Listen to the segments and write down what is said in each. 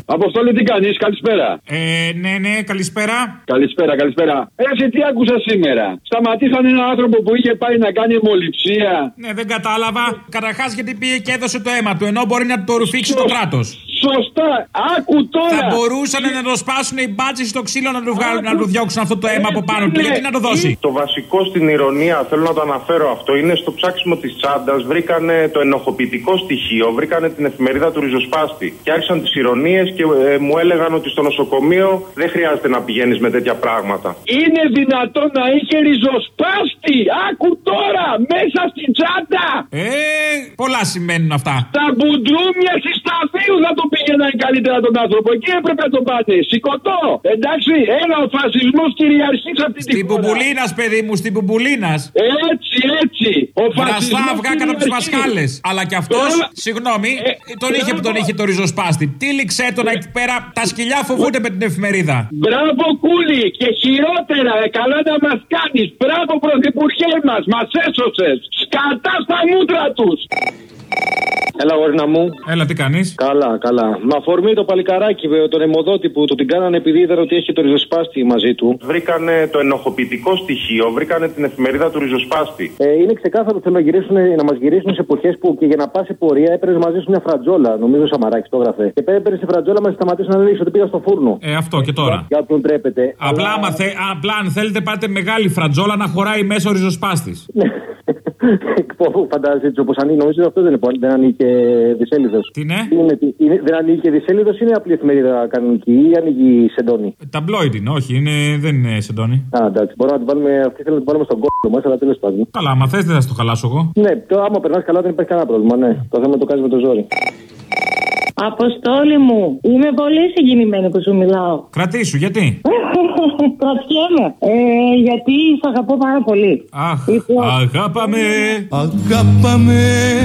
Αποστόλη, τι κάνεις, καλησπέρα. Ναι, καλησπέρα. Καλησπέρα. Έτσι, τι άκουσα σήμερα. Σταματήσαν έναν άνθρωπο που είχε πάει να κάνει αιμοληψία. Ναι, δεν κατάλαβα. Καταρχάς, γιατί πήγε και έδωσε το αίμα του, ενώ μπορεί να το ρουφήξει το κράτος. Σωστά, άκου τώρα. Θα μπορούσαν να το σπάσουν οι μπάτσες στο ξύλο να του βγάλουν, να του διώξουν αυτό το αίμα από πάνω του. Γιατί να το δώσει. Το βασικό στην ηρωνία, θέλω να το αναφέρω αυτό, είναι στο ψάξιμο της τσάντας. Βρήκανε το ενοχοποιητικό στοιχείο, βρήκανε την εφημερίδα του ριζοσπάστη. Και άρχισαν τις ηρωνίες και μου έλεγαν ότι στο νοσοκομείο δεν χρειάζεται να πηγαίνεις με τέτοια πράγματα. Είναι δυνατόν να είχε ριζοσπάστη, άκου τώρα, μέσα στην τσάντα. Πολλά σημαίνουν αυτά. Τα μπουντρούμια συσταθείου θα τον πήγαιναν καλύτερα τον άνθρωπο. Εκεί έπρεπε να τον πάτε. Σηκωτό. Εντάξει, ο φασισμός κυριαρχεί σε αυτή τη χώρα. Στην Πουμπουλίνας, παιδί μου, στην Πουμπουλίνας. Έτσι. Ο βραστά αυγά κατά τους μασχάλες. Αλλά κι αυτός, συγγνώμη, τον είχε το ριζοσπάστη. Τύλιξε τον εκεί πέρα. Τα σκυλιά φοβούνται με την εφημερίδα. Μπράβο, Κούλη. Και χειρότερα, καλά να μας κάνεις. Μπράβο, πρωθυπουργέ μας. Μας έσωσες. Σκατά στα μούτρα τους. Έλα, γόρινα μου. Έλα, τι κάνεις? Καλά. Μα αφορμή το παλικαράκι, τον αιμοδότη που του την κάνανε επειδή είδαν ότι έχει το ριζοσπάστη μαζί του. Βρήκανε το ενοχοποιητικό στοιχείο, βρήκανε την εφημερίδα του ριζοσπάστη. Είναι ξεκάθαρο ότι θέλουν να μας γυρίσουν σε εποχές που και για να πας σε πορεία έπαιρνε μαζί σου μια φρατζόλα. Νομίζω ο Σαμαράκης το έγραφε. Και έπαιρνε σε φρατζόλα μας σταματήσουν να λέει ότι πήγα στο φούρνο. Αυτό και τώρα. Για όποιον τρέπεται. Απλά, αν θέλετε, πάτε μεγάλη φρατζόλα να χωράει μέσα ο ριζοσπάστης. Φαντάζεσαι έτσι όπως ανοίγει, νομίζω αυτό δεν ανοίγει δισέλιδος. Τι ναι? Δεν ανοίγει και δισέλιδος, είναι απλή εφημερίδα κανονική ή ανοίγει σεντόνι? Ταμπλόιντ είναι, όχι, δεν είναι σεντόνι. Εντάξει, μπορούμε να την βάλουμε, αυτή θέλει να την βάλουμε στον κόσμο μας, αλλά τέλος πάντων. Καλά, άμα θες δεν θα στο χαλάσω εγώ. Ναι, άμα περνάς καλά δεν υπάρχει κανένα πρόβλημα, ναι. Το θέμα το κάνεις με το ζόρι. Αποστόλη μου, είμαι πολύ συγκινημένη που σου μιλάω. Κρατήσου, γιατί? Κρατιέμαι. Γιατί σ' αγαπώ πάρα πολύ. Αχ, αγάπαμε. Αγάπαμε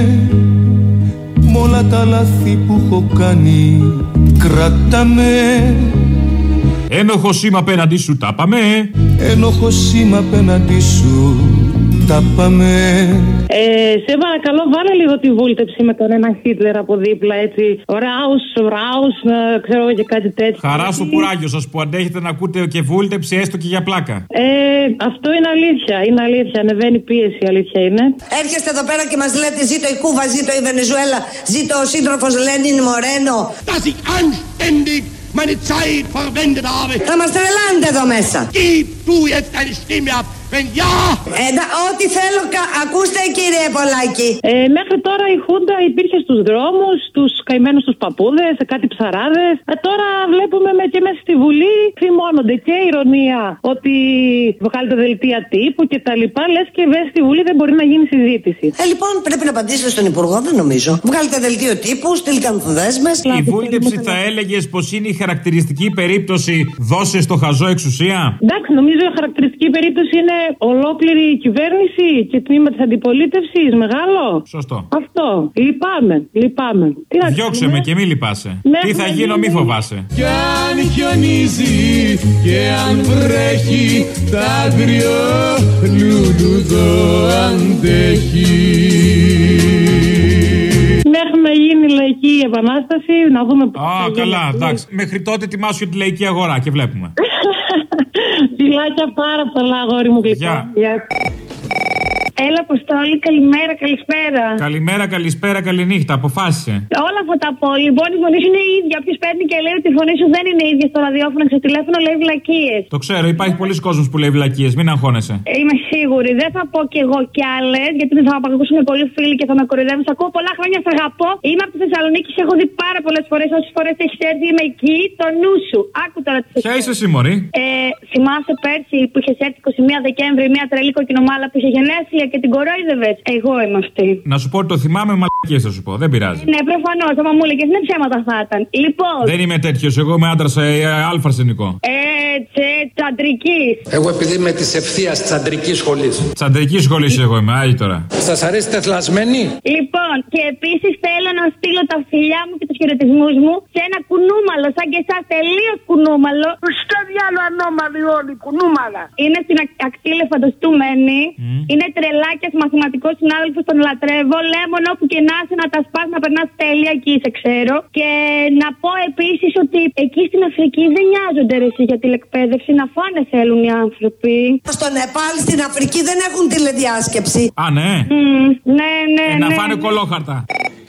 μ' όλα τα λάθη που έχω κάνει. Κράταμε. Ένοχος είμαι απέναντι σου, τα πάμε. Ένοχος είμαι απέναντι σου, τα πάμε. Σε παρακαλώ, βάλε λίγο τη βούλτεψη με τον ένα Χίτλερ από δίπλα, έτσι. Ράους, ξέρω και κάτι τέτοιο. Χαρά στο κουράγιο σας που αντέχετε να ακούτε και βούλτεψη, έστω και για πλάκα. Αυτό είναι αλήθεια. Είναι αλήθεια. Ανεβαίνει πίεση, αλήθεια είναι. Έρχεστε εδώ πέρα και μας λέτε ζήτω η Κούβα, ζήτω η Βενεζουέλα, ζήτω ο σύντροφος Λένιν Μορένο. Meine Zeit verwendet habe. Θα μας τρελάνετε εδώ μέσα. Gib du jetzt deine Stimme ab, wenn ja. Ό,τι θέλω, ακούστε κύριε Πολάκη. Μέχρι τώρα η Χούντα υπήρχε στους δρόμους, τους καημένους τους παππούδες, κάτι ψαράδες. Τώρα βλέπουμε και μέσα στη Βουλή θυμώνονται και ηρωνία ότι βγάλετε δελτία τύπου και τα λοιπά. Λες και βέβαια στη Βουλή δεν μπορεί να γίνει συζήτηση. Λοιπόν, πρέπει να απαντήσετε στον Υπουργό, δεν νομίζω. Βγάλετε δελτίο τύπου, στείλτε ανθοδέσμες. Η βούλτεψη θα έλεγες πως είναι η χαρακτηριστική περίπτωση δώσε στο χαζό εξουσία. Εντάξει, νομίζω η χαρακτηριστική περίπτωση είναι ολόκληρη η κυβέρνηση και τμήμα της αντιπολίτευσης. Μεγάλο. Σωστό. Αυτό. Λυπάμαι. Διώξε με και μη λυπάσαι. Ναι, τι θα γίνω, μη φοβάσαι. Κι αν χιονίζει και αν βρέχει, τ' άγριο λουλουδό αντέχει. Μέχρι να γίνει η λαϊκή επανάσταση, να δούμε πώς. Καλά, εντάξει. Μέχρι τότε ετοιμάσου για τη λαϊκή αγορά και βλέπουμε. Φιλάκια πάρα πολλά, αγόρι μου, γλυκό. Έλα, Αποστόλη, καλημέρα, καλησπέρα. Καλημέρα, καληνύχτα, αποφάσισε. Όλα θα τα πω. Λοιπόν, η φωνή σου είναι η ίδια. Όποιος παίρνει και λέει ότι η φωνή σου δεν είναι η ίδια στο ραδιόφωνο και στο τηλέφωνο, λέει βλακίες. Το ξέρω, υπάρχει πολλοί κόσμος που λέει βλακίες, μην αγχώνεσαι. Είμαι σίγουρη. Δεν θα πω κι εγώ κι άλλες, γιατί θα με ακούσουν πολλοί φίλοι και θα με κοροϊδεύουν. Σ' ακούω πολλά χρόνια, σ' αγαπώ. Είμαι από τη Θεσσαλονίκη, σε έχω δει πάρα πολλές φορές. Όσες φορές έχεις έρθει, είμαι εκεί, το νου σου. Άκου τώρα τι. Ποια είσαι εσύ, μωρή? Θυμάσαι πέρσι που είχε έρθει 21 Δεκέμβρη, μια τρελή κοκκινομάλα που είχε γενέθλια και την κορόιδευες. Εγώ είμαι αυτή. Να σου πω ότι το θυμάμαι, μαλακίες θα σου πω. Δεν πειράζει. Ναι, προφανώς. Άμα μου έλεγες, ναι, ψέματα θα ήταν. Λοιπόν. Δεν είμαι τέτοιος. Εγώ είμαι άντρας αλφα αρσενικό. τσαντρικής. Εγώ επειδή είμαι της ευθείας τσαντρικής σχολής. Τσαντρικής σχολής εγώ είμαι, άλλη τώρα. Σας αρέσει τεθλασμένη? Λοιπόν, και επίσης θέλω να στείλω τα φιλιά μου και τους χαιρετισμούς μου σε ένα κουνούμαλο, σαν και εσάς, τελείως κουνούμαλο. Στο διάλο ανώμαλοι όλοι, κουνούμαλα. Είναι στην ακτή Λεφαντοστούμενη. Είναι τρελάκιας, μαθηματικός συνάδελφος, τον λατρεύω. Λέμον όπου και να είσαι, να τα σπάς, να περνάς τέλεια, εκεί σε ξέρω. Και να πω επίσης ότι εκεί στην Αφρική δεν νοιάζονται ρε εσύ για τηλεκπαίδευση. Να φάνε θέλουν οι άνθρωποι. Στο Νεπάλ, στην Αφρική δεν έχουν τηλεδιάσκεψη. Α, ναι. Ναι. Να φάνε κολόχαρτα.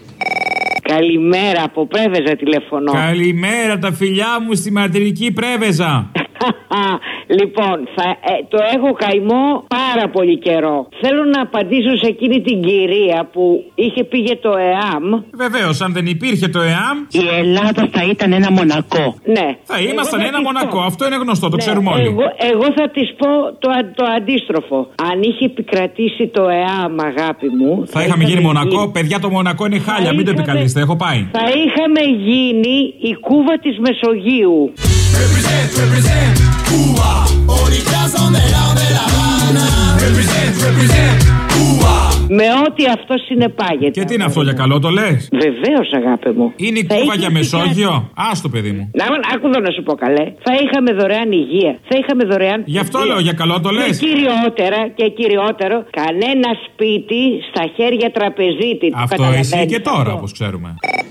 Καλημέρα, από Πρέβεζα τηλεφωνώ. Καλημέρα, τα φιλιά μου στη μαρτυρική Πρέβεζα. Λοιπόν, το έχω καημό πάρα πολύ καιρό. Θέλω να απαντήσω σε εκείνη την κυρία που είχε πει για το ΕΑΜ. Βεβαίως, αν δεν υπήρχε το ΕΑΜ, η Ελλάδα θα ήταν ένα Μονακό. Ναι. Θα ήμασταν ένα Μονακό. Αυτό είναι γνωστό, το ξέρουμε όλοι. Εγώ θα της πω το αντίστροφο. Αν είχε επικρατήσει το ΕΑΜ, αγάπη μου, θα είχαμε γίνει Μονακό. Παιδιά, το Μονακό είναι χάλια, μην το επικαλείστε. Έχω πάει. Θα είχαμε γίνει η Κούβα της Μεσογείου. Represent Cuba, orillas donde la Habana. Represent Cuba. Με ό,τι αυτό συνεπάγεται. Και τι είναι αυτό για καλό, το λες? Βεβαίως, αγάπη μου. Είναι η Κούβα για Μεσόγειο? Άστο, παιδί μου. Άκου εδώ να σου πω καλέ. Θα είχαμε δωρεάν υγεία. Θα είχαμε δωρεάν. Γι' αυτό λέω για καλό, το λες. Και κυριότερο, κανένα σπίτι στα χέρια τραπεζίτη. Αυτό ισχύει και τώρα, όπως ξέρουμε.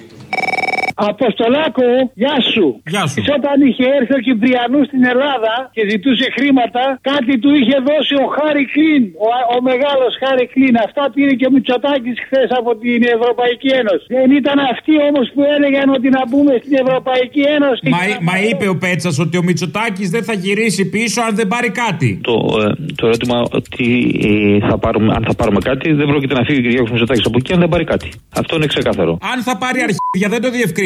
Αποστολάκο, γεια σου. Γεια σου. Όταν είχε έρθει ο Κυπριανού στην Ελλάδα και ζητούσε χρήματα, κάτι του είχε δώσει ο Χάρη Κλίν, ο μεγάλος Χάρη Κλίν. Αυτά πήρε και ο Μητσοτάκης χθες από την Ευρωπαϊκή Ένωση. Δεν ήταν αυτοί όμως που έλεγαν ότι να μπούμε στην Ευρωπαϊκή Ένωση? Μα είπε ο Πέτσας ότι ο Μητσοτάκης δεν θα γυρίσει πίσω αν δεν πάρει κάτι. Το ερώτημα ότι αν θα πάρουμε κάτι, δεν πρόκειται να φύγει ο Κυριάκος Μητσοτάκης από εκεί αν δεν πάρει κάτι. Αυτό είναι ξεκάθαρο. Αν θα πάρει αρχίδια, δεν το διευκρίνησε.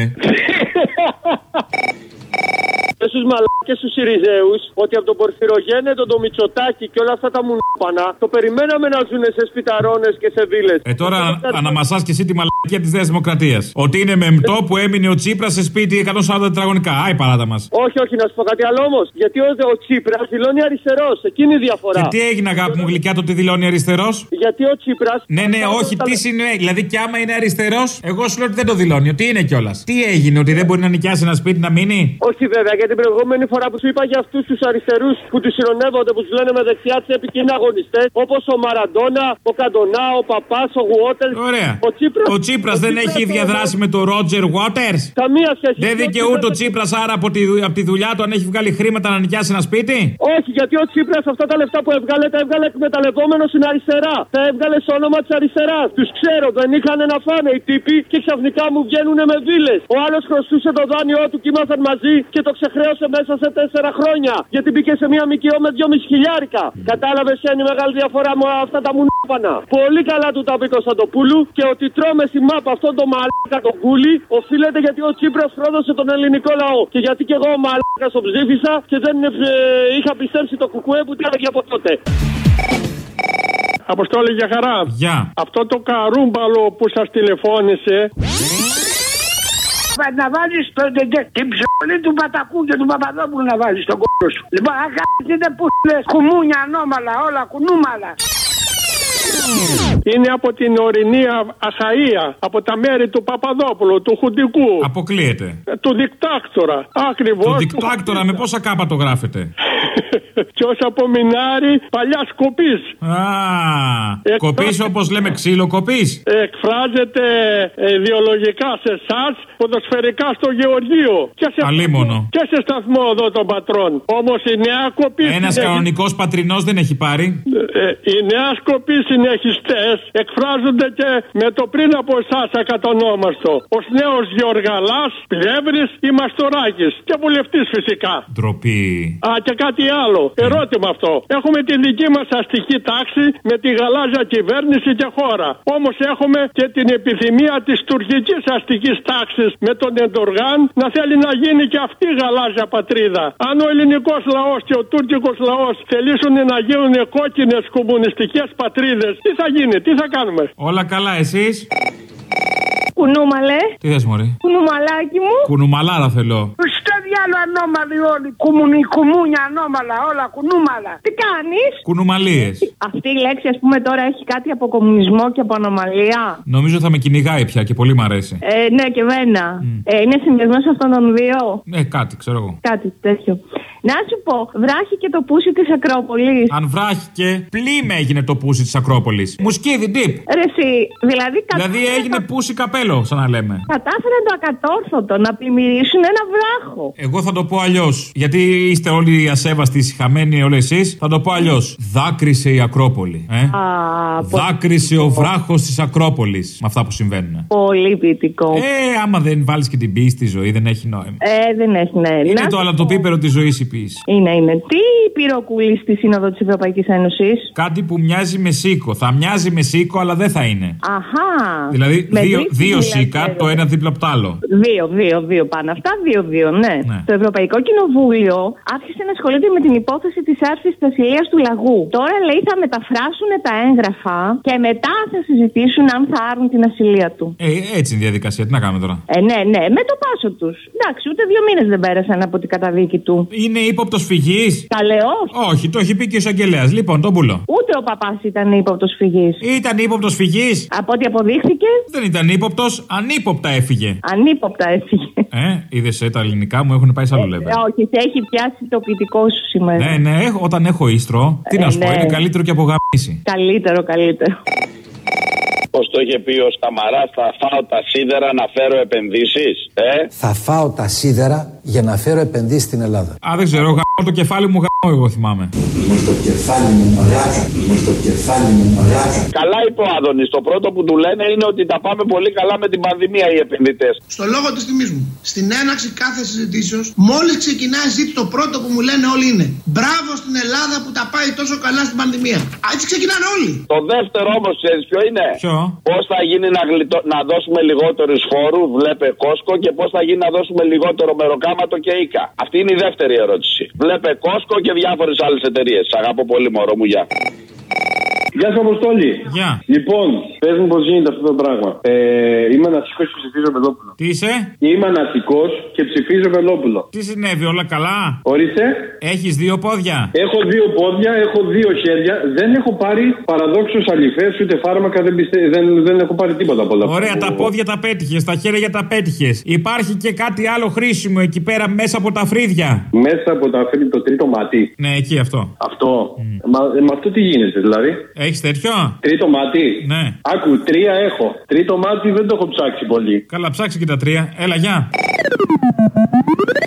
Στους μαλάκες τους Συριζέους ότι από τον Πορφυρογένετο, τον Μητσοτάκη και όλα αυτά τα μουνόπανα το περιμέναμε να ζουν σε σπιταρώνες και σε βίλες. Τώρα αναμασάς και εσύ τη μαλακία της Νέας Δημοκρατίας. Ότι είναι μεμπτό που έμεινε ο Τσίπρας σε σπίτι 140 τετραγωνικά. Άι παράτα μας. Όχι, να σου πω κάτι άλλο όμως. Γιατί ο Τσίπρας δηλώνει αριστερός. Εκείνη η διαφορά. Και τι έγινε, αγάπη μου γλυκιά, το ότι δηλώνει αριστερός? Γιατί ο Τσίπρας. Ναι, όχι, τι συνέβη. Δηλαδή κι άμα είναι αριστερός, εγώ σου λέω ότι δεν το δηλώνει. Ότι είναι κιόλας. Τι έγινε, ότι δεν μπορεί να νοικιάσει ένα σπίτι να μείνει? Όχι βέβαια, γιατί την προηγούμενη φορά που σου είπα για αυτούς τους αριστερούς που τους συρρονεύονται, που τους λένε με δεξιά τσέπη και είναι αγωνιστές, όπως ο Μαραντόνα, ο Καντονά, ο Παπάς, ο Γουότερς. Ωραία. Ο Τσίπρας δεν έχει διαδράσει με τον Ρότζερ Γουότερς. Καμία σχέση. Δεν δικαιούται ο Τσίπρας άρα από τη δουλειά του αν έχει βγάλει χρήματα να νοικιάσει ένα σπίτι? Όχι, γιατί ο Τσίπρας αυτά τα λεφτά που έβγαλε τα έβγαλε εκμεταλλευόμενο στην αριστερά. Τα έβγαλε στο όνομα της αριστεράς. Τους ξέρω, δεν είχαν να φάνε οι τύποι και ξαφνικά μου βγαίνουν με βίλες. Ο άλλος χρωστούσε το δάνειό του και ήμασταν μαζί και το ξεχρέωσε μέσα σε 4 χρόνια. Γιατί μπήκε σε μια ΜΚΟ με 2.500. Κατάλαβες ποια είναι η μεγάλη διαφορά με αυτά τα μουνόπανα? Πολύ καλά του τα πει Κωνσταντοπούλου και ότι τρώμε στη μάπα αυτόν τον μαλάκα τον κούλι οφείλεται γιατί ο Τσίπρας πρόδωσε τον ελληνικό λαό. Και γιατί και εγώ ο μαλάκας τον ψήφισα και δεν είχα πιστέψει το κουκουέ που τρέχει από τότε. Αποστόλη, για χαρά. Γεια. Αυτό το καρούμπαλο που σας τηλεφώνησε. Να βάλεις την ψωλή του Πατακού και του Παπαδόπουλου να βάλεις στον κόλλο σου. Λοιπόν, είναι που λες κουμούνια ανώμαλα, όλα κουνούμαλα. Είναι από την ορεινή Αχαΐα, από τα μέρη του Παπαδόπουλου, του Χουντικού. Αποκλείεται. Του δικτάκτορα. Ακριβώς. Του δικτάκτορα με πόσα κάπα το γράφετε? Και ως απομεινάρι παλιάς κοπής. Κοπής όπως λέμε ξύλο κοπής. Εκφράζεται ιδεολογικά σε εσάς, ποδοσφαιρικά στο Γεωργείο. Αλίμονο. Και σε σταθμό εδώ των πατρών. Όμως η νέα κοπή. Ένας κανονικός πατρινός δεν έχει πάρει. Οι νέα κοπή συνεχιστές εκφράζονται και με το πριν από εσάς ακατονόμαστο. Ως νέος Γεωργαλάς, Πλεύρης ή Μαστοράκης. Και βουλευτής φυσικά. Ντροπή. Και κάτι άλλο. Ερώτημα αυτό. Έχουμε τη δική μας αστική τάξη με τη γαλάζια κυβέρνηση και χώρα. Όμως έχουμε και την επιθυμία της τουρκικής αστικής τάξης με τον Εντοργάν να θέλει να γίνει και αυτή η γαλάζια πατρίδα. Αν ο ελληνικός λαός και ο τουρκικός λαός θελήσουν να γίνουν κόκκινες κομμουνιστικές πατρίδες, τι θα γίνει, τι θα κάνουμε? Όλα καλά, εσείς? Κουνούμαλε. Τι θες, μωρή? Κουνουμαλάκι μου. Κουνουμαλάρα θέλω. Στο διάλογο ανώμαλοι όλοι. Κουμούνια ανώμαλα, όλα κουνούμαλα. Τι κάνεις? Κουνουμαλίες. Αυτή η λέξη, ας πούμε, τώρα έχει κάτι από κομμουνισμό και από ανομαλία. Νομίζω θα με κυνηγάει πια και πολύ μ' αρέσει. Ναι, και εμένα. Είναι συνδυασμός αυτών των δύο. Κάτι, ξέρω εγώ. Κάτι τέτοιο. Να σου πω, βράχηκε το πούσι της Ακρόπολης. Αν βράχηκε, πλήμε έγινε το πούσι της Ακρόπολης. Μουσκίδι, ντύπ. Ρε εσύ, δηλαδή έγινε πούσι καπέλο, σαν να λέμε. Κατάφεραν το ακατόρθωτο να πλημμυρίσουν ένα βράχο. Εγώ θα το πω αλλιώς. Γιατί είστε όλοι ασέβαστοι, συχαμένοι όλοι εσείς. Θα το πω αλλιώς. Δάκρυσε η Ακρόπολη. Δάκρυσε ο βράχος της Ακρόπολης. Με αυτά που συμβαίνουν. Πολύ ποιητικό. Άμα δεν βάλεις και την ποιήση στη ζωή, δεν έχει νόημα. Δεν έχει, ναι. Είναι το αλατοπίπερο της ζωής η ποιήση. Είναι. Τι πυροκούλη στη Σύνοδο της Ευρωπαϊκής Ένωσης? Κάτι που μοιάζει με σίκο. Θα μοιάζει με σίκο, αλλά δεν θα είναι. Αχά. Δηλαδή δύο σίκα, το ένα δίπλα από το άλλο. Δύο πάνω αυτά, δύο, ναι. Το Ευρωπαϊκό Κοινοβούλιο άρχισε να ασχολείται με την υπόθεση της άρσης της ασυλίας του λαγού. Τώρα λέει θα μεταφράσουν τα έγγραφα και μετά θα συζητήσουν αν θα άρουν την ασυλία του. Έτσι είναι η διαδικασία. Τι να κάνουμε τώρα? Ναι, με το πάσο τους. Εντάξει, ούτε 2 μήνες δεν πέρασαν από την καταδίκη του. Είναι ύποπτος φυγής? Καλεός. Όχι, το έχει πει και ο εισαγγελέας. Λοιπόν, τον πουλώ. Ούτε ο παπάς ήταν ύποπτος φυγής. Ήταν ύποπτος φυγής. Από ό,τι αποδείχθηκε. Δεν ήταν ύποπτος, ανύποπτα έφυγε. Ανύποπτα έφυγε. Είδες, τα ελληνικά μου έχουν πάει σε άλλο level. Όχι, σε έχει πιάσει το ποιητικό σου σήμερα. Ναι, όταν έχω ίστρο, τι να σου πω, είναι καλύτερο και από γαμίση. Καλύτερο. Πώς το είχε πει ο Σταμαράς, θα φάω τα σίδερα να φέρω επενδύσεις. Θα φάω τα σίδερα για να φέρω επενδύσεις στην Ελλάδα. Δεν ξέρω, γαμώ το κεφάλι μου, εγώ θυμάμαι. Το κεφάλι μου μαλάκα. Καλά είπε ο Άδωνης. Το πρώτο που του λένε είναι ότι τα πάμε πολύ καλά με την πανδημία οι επενδυτές. Στο λόγο της τιμής μου, στην έναρξη κάθε συζητήσεως, μόλις ξεκινάει η συζήτηση, το πρώτο που μου λένε όλοι είναι μπράβο στην Ελλάδα που τα πάει τόσο καλά στην πανδημία. Έτσι ξεκινάνε όλοι. Το δεύτερο όμως, ξέρεις ποιο είναι? Ποιο? Πώς θα γίνει να δώσουμε λιγότερους φόρους, βλέπε Κόσκο, και πώς θα γίνει να δώσουμε λιγότερο μεροκάματο και Ίκα. Αυτή είναι η δεύτερη ερώτηση. Βλέπε Κόσκο και διάφορες άλλες εταιρείες. Αγαπώ πολύ, μωρό μου, γεια. Γεια σου, Αποστόλη. Γεια. Λοιπόν, πες μου πώς γίνεται αυτό το πράγμα. Είμαι ανασικός και ψηφίζω Βελόπουλο. Τι είσαι? Είμαι ανασικός και ψηφίζω Βελόπουλο. Τι συνέβη, όλα καλά? Ορίστε. Έχεις 2 πόδια? Έχω 2 πόδια, έχω 2 χέρια. Δεν έχω πάρει παραδόξως αληθές ούτε φάρμακα. Δεν έχω πάρει τίποτα από όλα αυτά. Ωραία, τα πόδια τα πέτυχες, τα χέρια τα πέτυχες. Υπάρχει και κάτι άλλο χρήσιμο εκεί πέρα μέσα από τα φρύδια. Μέσα από τα φρύδια, το τρίτο μάτι. Ναι, εκεί αυτό. Αυτό. Με αυτό τι γίνεται δηλαδή? Έχεις τέτοιο? Τρίτο μάτι. Ναι. Άκου, 3 έχω. Τρίτο μάτι δεν το έχω ψάξει πολύ. Καλά, ψάξει και τα 3. Έλα, γεια.